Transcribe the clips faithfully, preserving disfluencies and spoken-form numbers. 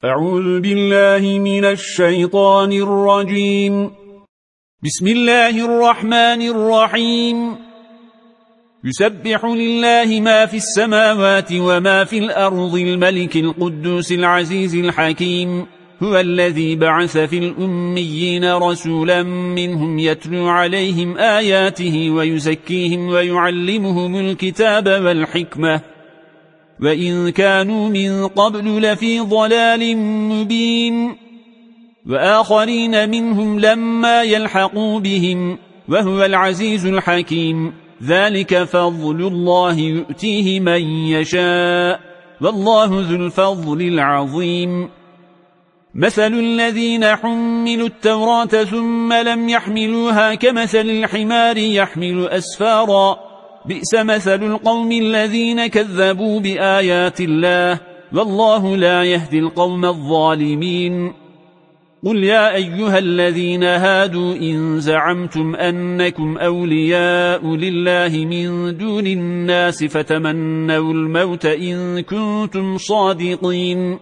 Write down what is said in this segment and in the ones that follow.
أعوذ بالله من الشيطان الرجيم. بسم الله الرحمن الرحيم. يسبح لله ما في السماوات وما في الأرض الملك القدوس العزيز الحكيم. هو الذي بعث في الأميين رسولا منهم يتلو عليهم آياته ويزكيهم ويعلمهم الكتاب والحكمة وإن كانوا من قبل لفي ضلال مبين وآخرين منهم لما يلحقوا بهم وهو العزيز الحكيم. ذلك فضل الله يؤتيه من يشاء والله ذو الفضل العظيم. مثل الذين حملوا التوراة ثم لم يحملوها كمثل الحمار يحمل أسفارا بئس مثل القوم الذين كذبوا بآيات الله والله لا يهدي القوم الظالمين. قل يا أيها الذين هادوا إن زعمتم أنكم أولياء لله من دون الناس فتمنوا الموت إن كنتم صادقين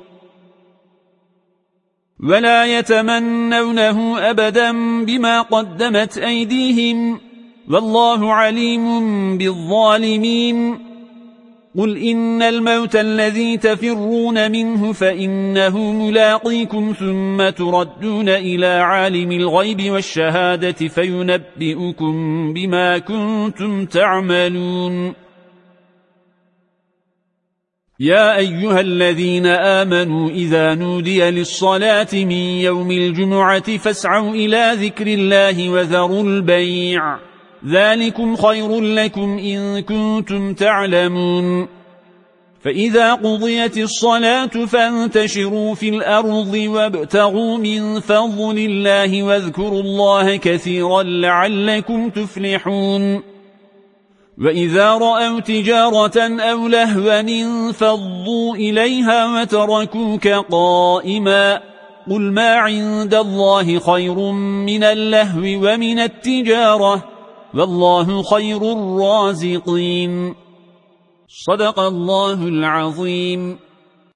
ولا يتمنونه أبدا بما قدمت أيديهم والله عليم بالظالمين. قل إن الموت الذي تفرون منه فإنه ملاقيكم ثم تردون إلى عالم الغيب والشهادة فينبئكم بما كنتم تعملون. يا أيها الذين آمنوا إذا نودي للصلاة من يوم الجمعة فاسعوا إلى ذكر الله وذروا البيع ذلكم خير لكم إن كنتم تعلمون. فإذا قضيت الصلاة فانتشروا في الأرض وابتغوا من فضل الله واذكروا الله كثيرا لعلكم تفلحون. وإذا رأوا تجارة أو لهوا انفضوا إليها وتركوك قائما قل ما عند الله خير من اللهو ومن التجارة والله خير الرازقين. صدق الله العظيم.